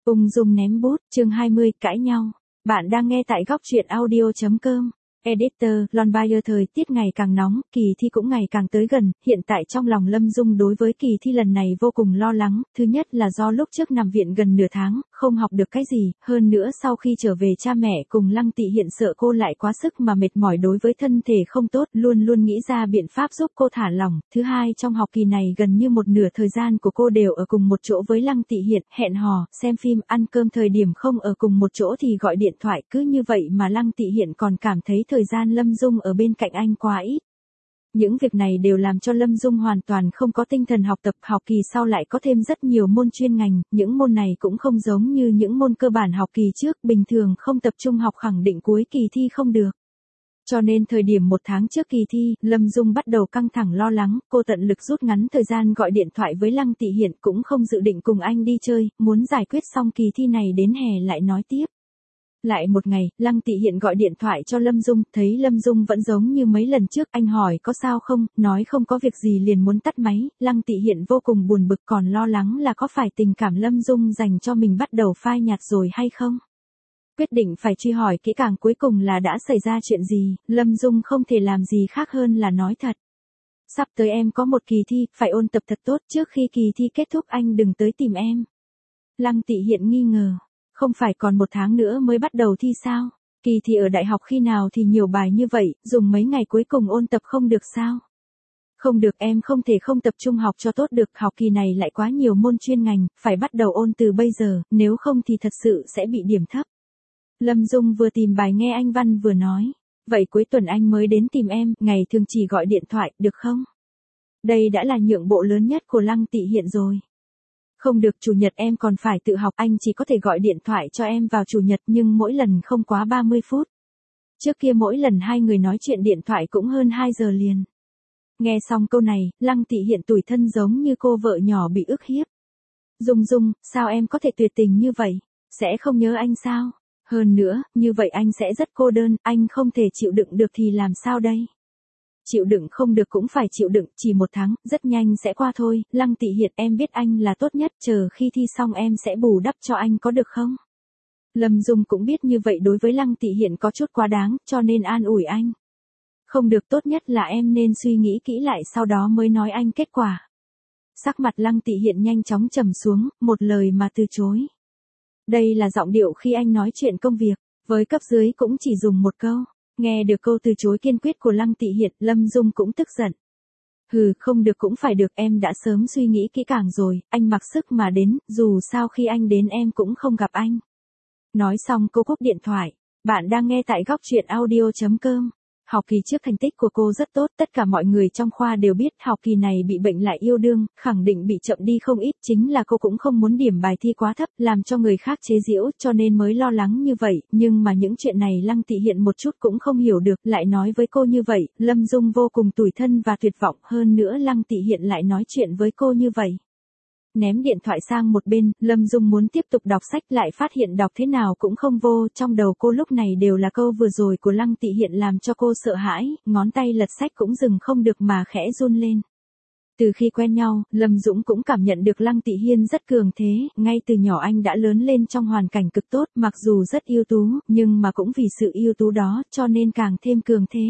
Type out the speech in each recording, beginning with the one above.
Ung dung ném bút, chương 20, cãi nhau. Bạn đang nghe tại góc truyện audio.com. Editor, Lon Bayer. Thời tiết ngày càng nóng, kỳ thi cũng ngày càng tới gần, hiện tại trong lòng Lâm Dung đối với kỳ thi lần này vô cùng lo lắng, thứ nhất là do lúc trước nằm viện gần nửa tháng, không học được cái gì, hơn nữa sau khi trở về cha mẹ cùng Lăng Tị Hiện sợ cô lại quá sức mà mệt mỏi đối với thân thể không tốt, luôn luôn nghĩ ra biện pháp giúp cô thả lỏng, thứ hai trong học kỳ này gần như một nửa thời gian của cô đều ở cùng một chỗ với Lăng Tị Hiện, hẹn hò, xem phim, ăn cơm thời điểm không ở cùng một chỗ thì gọi điện thoại, cứ như vậy mà Lăng Tị Hiện còn cảm thấy thời gian Lâm Dung ở bên cạnh anh quá ít. Những việc này đều làm cho Lâm Dung hoàn toàn không có tinh thần học tập, học kỳ sau lại có thêm rất nhiều môn chuyên ngành, những môn này cũng không giống như những môn cơ bản học kỳ trước, bình thường không tập trung học khẳng định cuối kỳ thi không được. Cho nên thời điểm một tháng trước kỳ thi, Lâm Dung bắt đầu căng thẳng lo lắng, cô tận lực rút ngắn thời gian gọi điện thoại với Lăng Tị Hiện, cũng không dự định cùng anh đi chơi, muốn giải quyết xong kỳ thi này đến hè lại nói tiếp. Lại một ngày, Lăng Tị Hiện gọi điện thoại cho Lâm Dung, thấy Lâm Dung vẫn giống như mấy lần trước, anh hỏi có sao không, nói không có việc gì liền muốn tắt máy, Lăng Tị Hiện vô cùng buồn bực còn lo lắng là có phải tình cảm Lâm Dung dành cho mình bắt đầu phai nhạt rồi hay không. Quyết định phải truy hỏi kỹ càng cuối cùng là đã xảy ra chuyện gì, Lâm Dung không thể làm gì khác hơn là nói thật. Sắp tới em có một kỳ thi, phải ôn tập thật tốt, trước khi kỳ thi kết thúc anh đừng tới tìm em. Lăng Tị Hiện nghi ngờ. Không phải còn một tháng nữa mới bắt đầu thi sao? Kỳ thi ở đại học khi nào thì nhiều bài như vậy, dùng mấy ngày cuối cùng ôn tập không được sao? Không được, em không thể không tập trung học cho tốt được, học kỳ này lại quá nhiều môn chuyên ngành, phải bắt đầu ôn từ bây giờ, nếu không thì thật sự sẽ bị điểm thấp. Lâm Dung vừa tìm bài nghe anh văn vừa nói, vậy cuối tuần anh mới đến tìm em, ngày thường chỉ gọi điện thoại, được không? Đây đã là nhượng bộ lớn nhất của Lăng Tị Hiện rồi. Không được, chủ nhật em còn phải tự học, anh chỉ có thể gọi điện thoại cho em vào chủ nhật nhưng mỗi lần không quá 30 phút. Trước kia mỗi lần hai người nói chuyện điện thoại cũng hơn 2 giờ liền. Nghe xong câu này, Lăng Tị Hiện tủi thân giống như cô vợ nhỏ bị ức hiếp. Dung Dung, sao em có thể tuyệt tình như vậy? Sẽ không nhớ anh sao? Hơn nữa, như vậy anh sẽ rất cô đơn, anh không thể chịu đựng được thì làm sao đây? Chịu đựng không được cũng phải chịu đựng, chỉ một tháng, rất nhanh sẽ qua thôi, Lăng Tị Hiện em biết anh là tốt nhất, chờ khi thi xong em sẽ bù đắp cho anh có được không? Lâm Dung cũng biết như vậy đối với Lăng Tị Hiện có chút quá đáng, cho nên an ủi anh. Không được, tốt nhất là em nên suy nghĩ kỹ lại sau đó mới nói anh kết quả. Sắc mặt Lăng Tị Hiện nhanh chóng trầm xuống, một lời mà từ chối. Đây là giọng điệu khi anh nói chuyện công việc, với cấp dưới cũng chỉ dùng một câu. Nghe được câu từ chối kiên quyết của Lăng Tị Hiện, Lâm Dung cũng tức giận. Hừ, không được cũng phải được, em đã sớm suy nghĩ kỹ càng rồi, anh mặc sức mà đến, dù sao khi anh đến em cũng không gặp anh. Nói xong cô cúp điện thoại. Bạn đang nghe tại góc truyện audio.com. Học kỳ trước thành tích của cô rất tốt, tất cả mọi người trong khoa đều biết, học kỳ này bị bệnh lại yêu đương, khẳng định bị chậm đi không ít, chính là cô cũng không muốn điểm bài thi quá thấp, làm cho người khác chế giễu, cho nên mới lo lắng như vậy, nhưng mà những chuyện này Lăng Tị Hiện một chút cũng không hiểu được, lại nói với cô như vậy, Lâm Dung vô cùng tủi thân và tuyệt vọng, hơn nữa Lăng Tị Hiện lại nói chuyện với cô như vậy. Ném điện thoại sang một bên, Lâm Dung muốn tiếp tục đọc sách lại phát hiện đọc thế nào cũng không vô, trong đầu cô lúc này đều là câu vừa rồi của Lăng Tị Hiện làm cho cô sợ hãi, ngón tay lật sách cũng dừng không được mà khẽ run lên. Từ khi quen nhau, Lâm Dũng cũng cảm nhận được Lăng Tị Hiên rất cường thế, ngay từ nhỏ anh đã lớn lên trong hoàn cảnh cực tốt, mặc dù rất ưu tú, nhưng mà cũng vì sự ưu tú đó, cho nên càng thêm cường thế.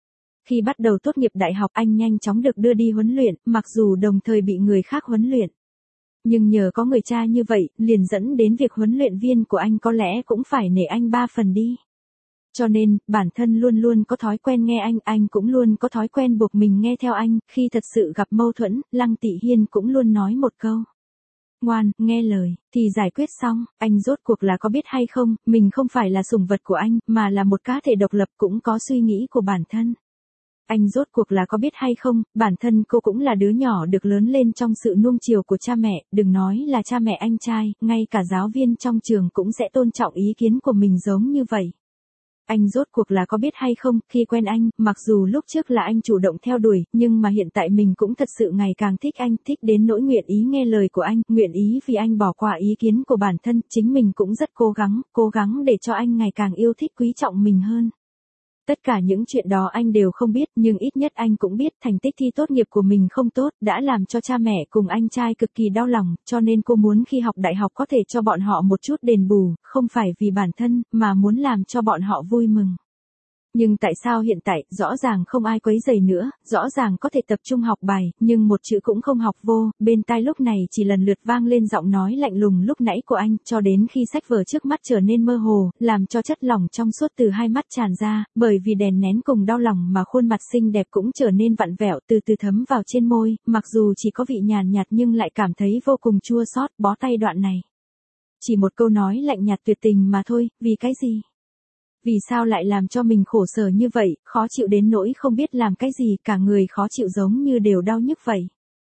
Khi bắt đầu tốt nghiệp đại học anh nhanh chóng được đưa đi huấn luyện, mặc dù đồng thời bị người khác huấn luyện. Nhưng nhờ có người cha như vậy, liền dẫn đến việc huấn luyện viên của anh có lẽ cũng phải nể anh 3 phần đi. Cho nên, bản thân luôn luôn có thói quen nghe anh cũng luôn có thói quen buộc mình nghe theo anh, khi thật sự gặp mâu thuẫn, Lăng Tị Hiên cũng luôn nói một câu. Ngoan, nghe lời, thì giải quyết xong, anh rốt cuộc là có biết hay không, mình không phải là sủng vật của anh, mà là một cá thể độc lập cũng có suy nghĩ của bản thân. Anh rốt cuộc là có biết hay không, bản thân cô cũng là đứa nhỏ được lớn lên trong sự nuông chiều của cha mẹ, đừng nói là cha mẹ anh trai, ngay cả giáo viên trong trường cũng sẽ tôn trọng ý kiến của mình giống như vậy. Anh rốt cuộc là có biết hay không, khi quen anh, mặc dù lúc trước là anh chủ động theo đuổi, nhưng mà hiện tại mình cũng thật sự ngày càng thích anh, thích đến nỗi nguyện ý nghe lời của anh, nguyện ý vì anh bỏ qua ý kiến của bản thân, chính mình cũng rất cố gắng để cho anh ngày càng yêu thích quý trọng mình hơn. Tất cả những chuyện đó anh đều không biết, nhưng ít nhất anh cũng biết thành tích thi tốt nghiệp của mình không tốt, đã làm cho cha mẹ cùng anh trai cực kỳ đau lòng, cho nên cô muốn khi học đại học có thể cho bọn họ một chút đền bù, không phải vì bản thân, mà muốn làm cho bọn họ vui mừng. Nhưng tại sao hiện tại, rõ ràng không ai quấy rầy nữa, rõ ràng có thể tập trung học bài, nhưng một chữ cũng không học vô, bên tai lúc này chỉ lần lượt vang lên giọng nói lạnh lùng lúc nãy của anh, cho đến khi sách vở trước mắt trở nên mơ hồ, làm cho chất lỏng trong suốt từ hai mắt tràn ra, bởi vì đèn nén cùng đau lòng mà khuôn mặt xinh đẹp cũng trở nên vặn vẹo từ từ thấm vào trên môi, mặc dù chỉ có vị nhàn nhạt nhưng lại cảm thấy vô cùng chua xót, bó tay đoạn này. Chỉ một câu nói lạnh nhạt tuyệt tình mà thôi, vì cái gì? Vì sao lại làm cho mình khổ sở như vậy, khó chịu đến nỗi không biết làm cái gì, cả người khó chịu giống như đều đau nhức vậy.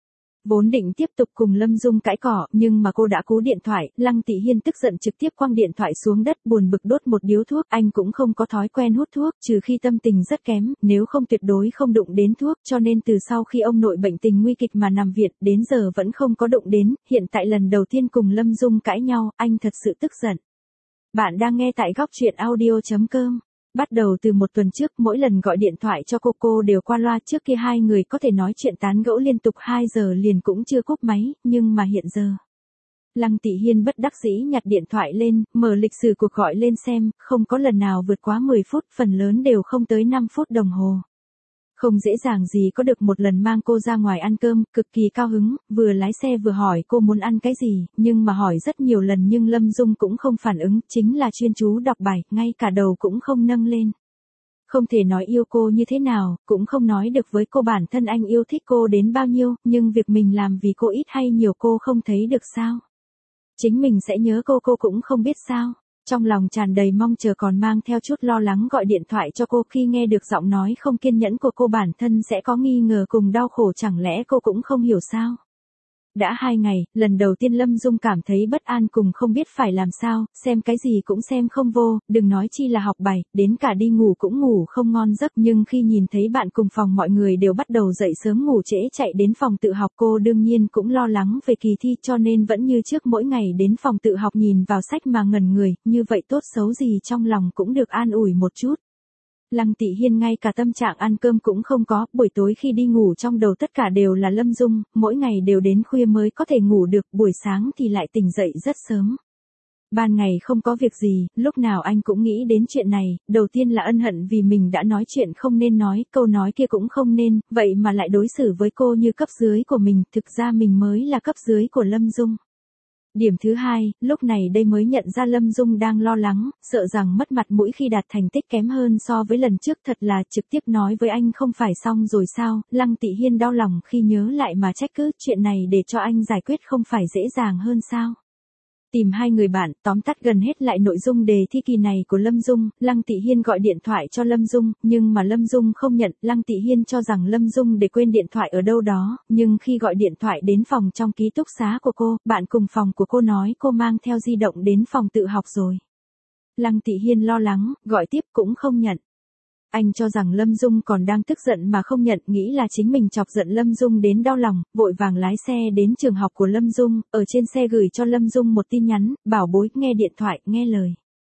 Vốn định tiếp tục cùng Lâm Dung cãi cỏ, nhưng mà cô đã cú điện thoại, Lăng Tị Hiên tức giận trực tiếp quăng điện thoại xuống đất, buồn bực đốt một điếu thuốc, anh cũng không có thói quen hút thuốc, trừ khi tâm tình rất kém, nếu không tuyệt đối không đụng đến thuốc, cho nên từ sau khi ông nội bệnh tình nguy kịch mà nằm viện, đến giờ vẫn không có đụng đến, hiện tại lần đầu tiên cùng Lâm Dung cãi nhau, anh thật sự tức giận. Bạn đang nghe tại góc truyện audio.com. Bắt đầu từ một tuần trước, mỗi lần gọi điện thoại cho cô đều qua loa, trước kia hai người có thể nói chuyện tán gẫu liên tục 2 giờ liền cũng chưa cúp máy, nhưng mà hiện giờ. Lăng Tị Hiên bất đắc dĩ nhặt điện thoại lên, mở lịch sử cuộc gọi lên xem, không có lần nào vượt quá 10 phút, phần lớn đều không tới 5 phút đồng hồ. Không dễ dàng gì có được một lần mang cô ra ngoài ăn cơm, cực kỳ cao hứng, vừa lái xe vừa hỏi cô muốn ăn cái gì, nhưng mà hỏi rất nhiều lần nhưng Lâm Dung cũng không phản ứng, chính là chuyên chú đọc bài, ngay cả đầu cũng không nâng lên. Không thể nói yêu cô như thế nào, cũng không nói được với cô bản thân anh yêu thích cô đến bao nhiêu, nhưng việc mình làm vì cô ít hay nhiều cô không thấy được sao. Chính mình sẽ nhớ cô cũng không biết sao. Trong lòng tràn đầy mong chờ còn mang theo chút lo lắng gọi điện thoại cho cô, khi nghe được giọng nói không kiên nhẫn của cô bản thân sẽ có nghi ngờ cùng đau khổ, chẳng lẽ cô cũng không hiểu sao. Đã 2 ngày, lần đầu tiên Lâm Dung cảm thấy bất an cùng không biết phải làm sao, xem cái gì cũng xem không vô, đừng nói chi là học bài, đến cả đi ngủ cũng ngủ không ngon giấc, nhưng khi nhìn thấy bạn cùng phòng mọi người đều bắt đầu dậy sớm ngủ trễ chạy đến phòng tự học, cô đương nhiên cũng lo lắng về kỳ thi, cho nên vẫn như trước mỗi ngày đến phòng tự học nhìn vào sách mà ngẩn người, như vậy tốt xấu gì trong lòng cũng được an ủi một chút. Lăng Tị Hiên ngay cả tâm trạng ăn cơm cũng không có, buổi tối khi đi ngủ trong đầu tất cả đều là Lâm Dung, mỗi ngày đều đến khuya mới có thể ngủ được, buổi sáng thì lại tỉnh dậy rất sớm. Ban ngày không có việc gì, lúc nào anh cũng nghĩ đến chuyện này, đầu tiên là ân hận vì mình đã nói chuyện không nên nói, câu nói kia cũng không nên, vậy mà lại đối xử với cô như cấp dưới của mình, thực ra mình mới là cấp dưới của Lâm Dung. Điểm thứ hai, lúc này đây mới nhận ra Lâm Dung đang lo lắng, sợ rằng mất mặt mũi khi đạt thành tích kém hơn so với lần trước, thật là trực tiếp nói với anh không phải xong rồi sao, Lăng Tị Hiên đau lòng khi nhớ lại mà trách cứ, chuyện này để cho anh giải quyết không phải dễ dàng hơn sao. Tìm 2 người bạn, tóm tắt gần hết lại nội dung đề thi kỳ này của Lâm Dung, Lăng Tị Hiên gọi điện thoại cho Lâm Dung, nhưng mà Lâm Dung không nhận, Lăng Tị Hiên cho rằng Lâm Dung để quên điện thoại ở đâu đó, nhưng khi gọi điện thoại đến phòng trong ký túc xá của cô, bạn cùng phòng của cô nói cô mang theo di động đến phòng tự học rồi. Lăng Tị Hiên lo lắng, gọi tiếp cũng không nhận. Anh cho rằng Lâm Dung còn đang tức giận mà không nhận, nghĩ là chính mình chọc giận Lâm Dung đến đau lòng, vội vàng lái xe đến trường học của Lâm Dung, ở trên xe gửi cho Lâm Dung một tin nhắn, bảo bối, nghe điện thoại, nghe lời.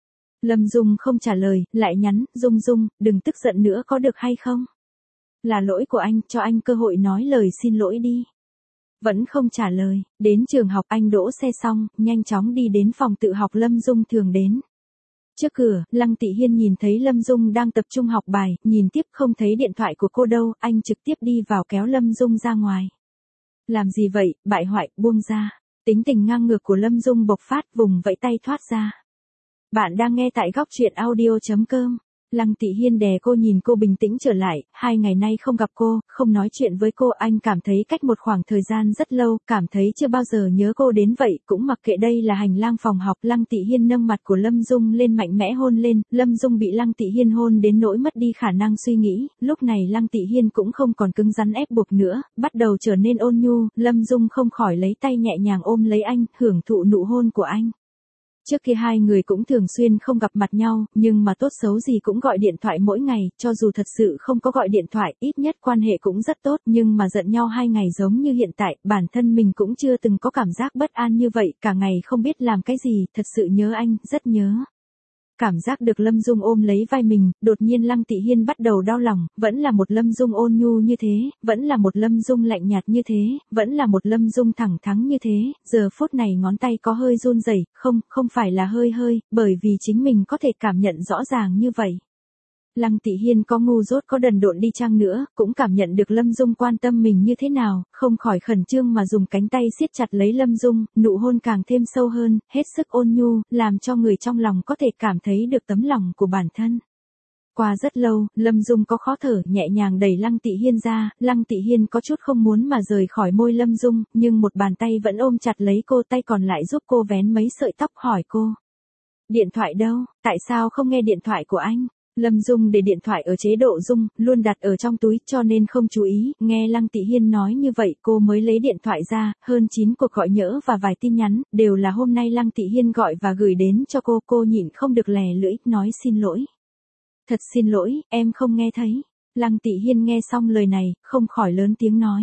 Lâm Dung không trả lời, lại nhắn, Dung Dung, đừng tức giận nữa có được hay không? Là lỗi của anh, cho anh cơ hội nói lời xin lỗi đi. Vẫn không trả lời, đến trường học anh đỗ xe xong, nhanh chóng đi đến phòng tự học Lâm Dung thường đến. Trước cửa, Lăng Tị Hiên nhìn thấy Lâm Dung đang tập trung học bài, nhìn tiếp không thấy điện thoại của cô đâu, anh trực tiếp đi vào kéo Lâm Dung ra ngoài. Làm gì vậy, bại hoại, buông ra. Tính tình ngang ngược của Lâm Dung bộc phát, vùng vẫy tay thoát ra. Bạn đang nghe tại góc truyện audio.com. Lăng Tị Hiên đè cô, nhìn cô bình tĩnh trở lại, 2 ngày nay không gặp cô, không nói chuyện với cô, anh cảm thấy cách một khoảng thời gian rất lâu, cảm thấy chưa bao giờ nhớ cô đến vậy, cũng mặc kệ đây là hành lang phòng học. Lăng Tị Hiên nâng mặt của Lâm Dung lên mạnh mẽ hôn lên, Lâm Dung bị Lăng Tị Hiên hôn đến nỗi mất đi khả năng suy nghĩ, lúc này Lăng Tị Hiên cũng không còn cứng rắn ép buộc nữa, bắt đầu trở nên ôn nhu, Lâm Dung không khỏi lấy tay nhẹ nhàng ôm lấy anh, hưởng thụ nụ hôn của anh. Trước kia 2 người cũng thường xuyên không gặp mặt nhau, nhưng mà tốt xấu gì cũng gọi điện thoại mỗi ngày, cho dù thật sự không có gọi điện thoại, ít nhất quan hệ cũng rất tốt, nhưng mà giận nhau 2 ngày giống như hiện tại, bản thân mình cũng chưa từng có cảm giác bất an như vậy, cả ngày không biết làm cái gì, thật sự nhớ anh, rất nhớ. Cảm giác được Lâm Dung ôm lấy vai mình, đột nhiên Lăng Tị Hiên bắt đầu đau lòng, vẫn là một Lâm Dung ôn nhu như thế, vẫn là một Lâm Dung lạnh nhạt như thế, vẫn là một Lâm Dung thẳng thắn như thế, giờ phút này ngón tay có hơi run rẩy, không phải là hơi hơi, bởi vì chính mình có thể cảm nhận rõ ràng như vậy. Lăng Tị Hiên có ngu dốt có đần độn đi chăng nữa, cũng cảm nhận được Lâm Dung quan tâm mình như thế nào, không khỏi khẩn trương mà dùng cánh tay siết chặt lấy Lâm Dung, nụ hôn càng thêm sâu hơn, hết sức ôn nhu, làm cho người trong lòng có thể cảm thấy được tấm lòng của bản thân. Qua rất lâu, Lâm Dung có khó thở, nhẹ nhàng đẩy Lăng Tị Hiên ra, Lăng Tị Hiên có chút không muốn mà rời khỏi môi Lâm Dung, nhưng một bàn tay vẫn ôm chặt lấy cô, tay còn lại giúp cô vén mấy sợi tóc, hỏi cô. Điện thoại đâu, tại sao không nghe điện thoại của anh? Lâm Dung để điện thoại ở chế độ rung, luôn đặt ở trong túi cho nên không chú ý, nghe Lăng Tị Hiên nói như vậy cô mới lấy điện thoại ra, hơn 9 cuộc gọi nhỡ và vài tin nhắn, đều là hôm nay Lăng Tị Hiên gọi và gửi đến cho cô nhịn không được lè lưỡi, nói xin lỗi. Thật xin lỗi, em không nghe thấy. Lăng Tị Hiên nghe xong lời này, không khỏi lớn tiếng nói.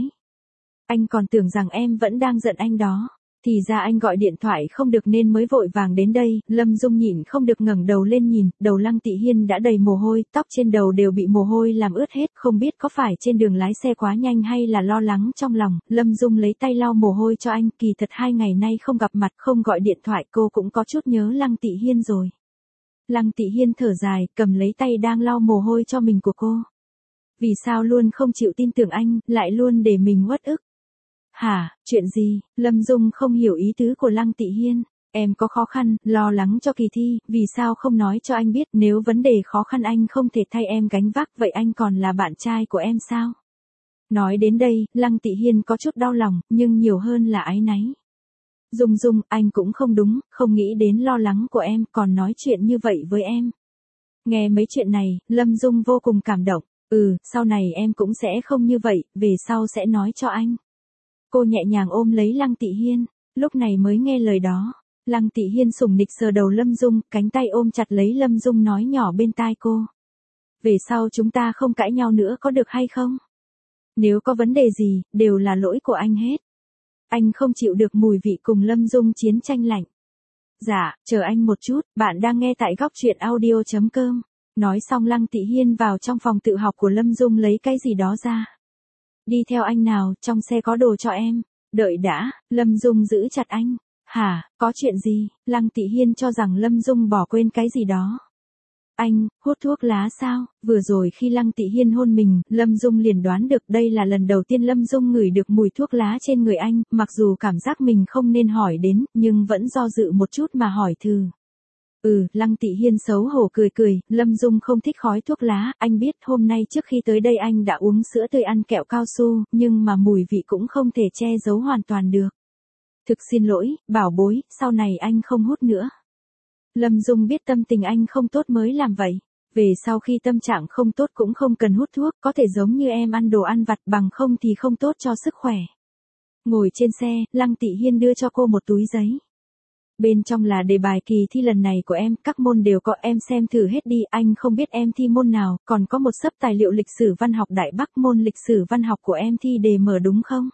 Anh còn tưởng rằng em vẫn đang giận anh đó. Thì ra anh gọi điện thoại không được nên mới vội vàng đến đây, Lâm Dung nhịn không được ngẩng đầu lên nhìn, đầu Lăng Tị Hiên đã đầy mồ hôi, tóc trên đầu đều bị mồ hôi làm ướt hết, không biết có phải trên đường lái xe quá nhanh hay là lo lắng trong lòng, Lâm Dung lấy tay lau mồ hôi cho anh, kỳ thật 2 ngày nay không gặp mặt, không gọi điện thoại cô cũng có chút nhớ Lăng Tị Hiên rồi. Lăng Tị Hiên thở dài, cầm lấy tay đang lau mồ hôi cho mình của cô. Vì sao luôn không chịu tin tưởng anh, lại luôn để mình uất ức? Hả, chuyện gì? Lâm Dung không hiểu ý tứ của Lăng Tị Hiên. Em có khó khăn, lo lắng cho kỳ thi, vì sao không nói cho anh biết, nếu vấn đề khó khăn anh không thể thay em gánh vác, vậy anh còn là bạn trai của em sao? Nói đến đây, Lăng Tị Hiên có chút đau lòng, nhưng nhiều hơn là áy náy. Dung, anh cũng không đúng, không nghĩ đến lo lắng của em, còn nói chuyện như vậy với em. Nghe mấy chuyện này, Lâm Dung vô cùng cảm động. Sau này em cũng sẽ không như vậy, về sau sẽ nói cho anh. Cô nhẹ nhàng ôm lấy Lăng Tị Hiên, lúc này mới nghe lời đó. Lăng Tị Hiên sủng nịch sờ đầu Lâm Dung, cánh tay ôm chặt lấy Lâm Dung nói nhỏ bên tai cô. Về sau chúng ta không cãi nhau nữa có được hay không? Nếu có vấn đề gì, đều là lỗi của anh hết. Anh không chịu được mùi vị cùng Lâm Dung chiến tranh lạnh. Dạ, chờ anh một chút, bạn đang nghe tại góc truyện audio.com. Nói xong Lăng Tị Hiên vào trong phòng tự học của Lâm Dung lấy cái gì đó ra. Đi theo anh nào, trong xe có đồ cho em. Đợi đã, Lâm Dung giữ chặt anh. Hả, có chuyện gì? Lăng Tị Hiên cho rằng Lâm Dung bỏ quên cái gì đó. Anh, hút thuốc lá sao? Vừa rồi khi Lăng Tị Hiên hôn mình, Lâm Dung liền đoán được đây là lần đầu tiên Lâm Dung ngửi được mùi thuốc lá trên người anh, mặc dù cảm giác mình không nên hỏi đến, nhưng vẫn do dự một chút mà hỏi thử. Lăng Tị Hiên xấu hổ cười, Lâm Dung không thích khói thuốc lá, anh biết hôm nay trước khi tới đây anh đã uống sữa tươi ăn kẹo cao su, nhưng mà mùi vị cũng không thể che giấu hoàn toàn được. Thực xin lỗi, bảo bối, sau này anh không hút nữa. Lâm Dung biết tâm tình anh không tốt mới làm vậy. Về sau khi tâm trạng không tốt cũng không cần hút thuốc, có thể giống như em ăn đồ ăn vặt, bằng không thì không tốt cho sức khỏe. Ngồi trên xe, Lăng Tị Hiên đưa cho cô một túi giấy. Bên trong là đề bài kỳ thi lần này của em, các môn đều có, em xem thử hết đi, anh không biết em thi môn nào, còn có một xấp tài liệu lịch sử văn học Đại Bắc, môn lịch sử văn học của em thi đề mở đúng không?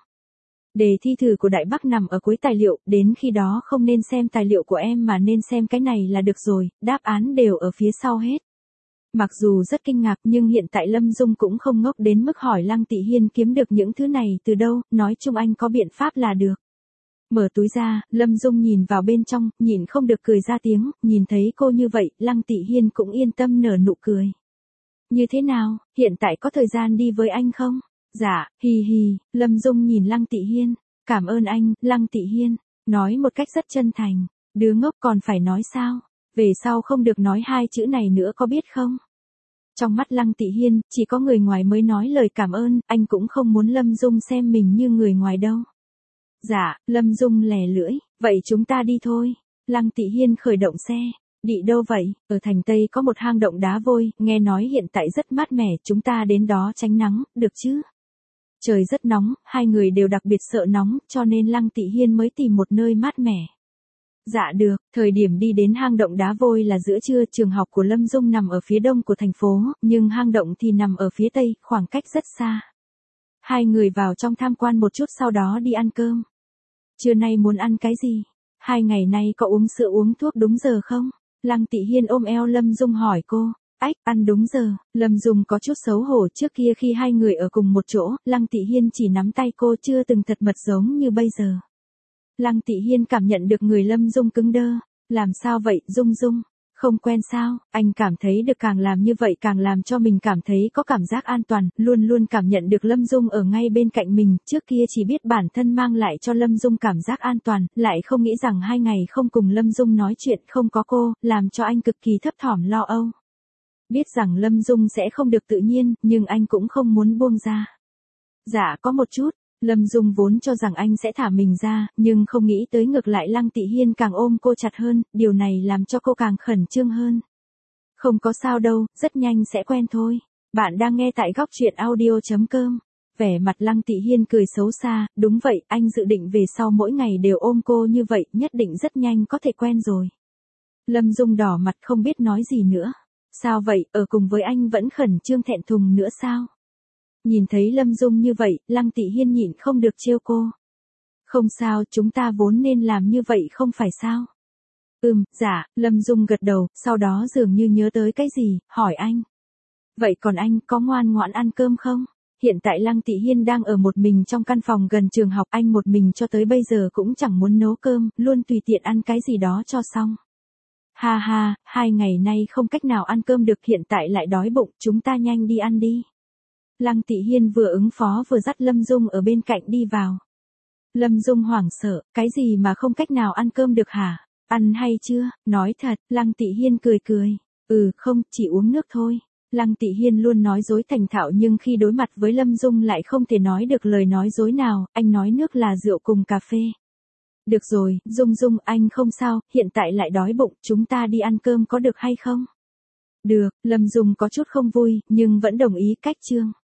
Đề thi thử của Đại Bắc nằm ở cuối tài liệu, đến khi đó không nên xem tài liệu của em mà nên xem cái này là được rồi, đáp án đều ở phía sau hết. Mặc dù rất kinh ngạc nhưng hiện tại Lâm Dung cũng không ngốc đến mức hỏi Lăng Tị Hiên kiếm được những thứ này từ đâu, nói chung anh có biện pháp là được. Mở túi ra, Lâm Dung nhìn vào bên trong, nhịn không được cười ra tiếng, nhìn thấy cô như vậy, Lăng Tị Hiên cũng yên tâm nở nụ cười. Như thế nào, hiện tại có thời gian đi với anh không? Dạ, hi, Lâm Dung nhìn Lăng Tị Hiên, cảm ơn anh, Lăng Tị Hiên, nói một cách rất chân thành, đứa ngốc còn phải nói sao, về sau không được nói hai chữ này nữa có biết không? Trong mắt Lăng Tị Hiên, chỉ có người ngoài mới nói lời cảm ơn, anh cũng không muốn Lâm Dung xem mình như người ngoài đâu. Dạ, Lâm Dung lè lưỡi, vậy chúng ta đi thôi. Lăng Tị Hiên khởi động xe. Đi đâu vậy? Ở thành Tây có một hang động đá vôi, nghe nói hiện tại rất mát mẻ, chúng ta đến đó tránh nắng, được chứ? Trời rất nóng, hai người đều đặc biệt sợ nóng, cho nên Lăng Tị Hiên mới tìm một nơi mát mẻ. Dạ được, thời điểm đi đến hang động đá vôi là giữa trưa, trường học của Lâm Dung nằm ở phía đông của thành phố, nhưng hang động thì nằm ở phía tây, khoảng cách rất xa. Hai người vào trong tham quan một chút sau đó đi ăn cơm. Trưa nay muốn ăn cái gì? 2 ngày nay có uống sữa uống thuốc đúng giờ không? Lăng Tị Hiên ôm eo Lâm Dung hỏi cô. Ách, ăn đúng giờ. Lâm Dung có chút xấu hổ, trước kia khi hai người ở cùng một chỗ, Lăng Tị Hiên chỉ nắm tay cô, chưa từng thật mật giống như bây giờ. Lăng Tị Hiên cảm nhận được người Lâm Dung cứng đơ. Làm sao vậy, Dung Dung? Không quen sao? Anh cảm thấy được càng làm như vậy càng làm cho mình cảm thấy có cảm giác an toàn, luôn luôn cảm nhận được Lâm Dung ở ngay bên cạnh mình, trước kia chỉ biết bản thân mang lại cho Lâm Dung cảm giác an toàn, lại không nghĩ rằng 2 ngày không cùng Lâm Dung nói chuyện, không có cô, làm cho anh cực kỳ thấp thỏm lo âu. Biết rằng Lâm Dung sẽ không được tự nhiên, nhưng anh cũng không muốn buông ra. Dạ có một chút. Lâm Dung vốn cho rằng anh sẽ thả mình ra, nhưng không nghĩ tới ngược lại Lăng Tị Hiên càng ôm cô chặt hơn, điều này làm cho cô càng khẩn trương hơn. Không có sao đâu, rất nhanh sẽ quen thôi. Bạn đang nghe tại góc truyện audio.com. Vẻ mặt Lăng Tị Hiên cười xấu xa, đúng vậy, anh dự định về sau mỗi ngày đều ôm cô như vậy, nhất định rất nhanh có thể quen rồi. Lâm Dung đỏ mặt không biết nói gì nữa. Sao vậy, ở cùng với anh vẫn khẩn trương thẹn thùng nữa sao? Nhìn thấy Lâm Dung như vậy, Lăng Tị Hiên nhịn không được trêu cô. Không sao, chúng ta vốn nên làm như vậy không phải sao? Dạ, Lâm Dung gật đầu, sau đó dường như nhớ tới cái gì, hỏi anh. Vậy còn anh có ngoan ngoãn ăn cơm không? Hiện tại Lăng Tị Hiên đang ở một mình trong căn phòng gần trường học, anh một mình cho tới bây giờ cũng chẳng muốn nấu cơm, luôn tùy tiện ăn cái gì đó cho xong. Ha ha, 2 ngày nay không cách nào ăn cơm được, hiện tại lại đói bụng, chúng ta nhanh đi ăn đi. Lăng Tị Hiên vừa ứng phó vừa dắt Lâm Dung ở bên cạnh đi vào. Lâm Dung hoảng sợ, cái gì mà không cách nào ăn cơm được hả? Ăn hay chưa? Nói thật, Lăng Tị Hiên cười cười. Không, chỉ uống nước thôi. Lăng Tị Hiên luôn nói dối thành thạo nhưng khi đối mặt với Lâm Dung lại không thể nói được lời nói dối nào, anh nói nước là rượu cùng cà phê. Được rồi, Dung Dung, anh không sao, hiện tại lại đói bụng, chúng ta đi ăn cơm có được hay không? Được, Lâm Dung có chút không vui, nhưng vẫn đồng ý cách chương.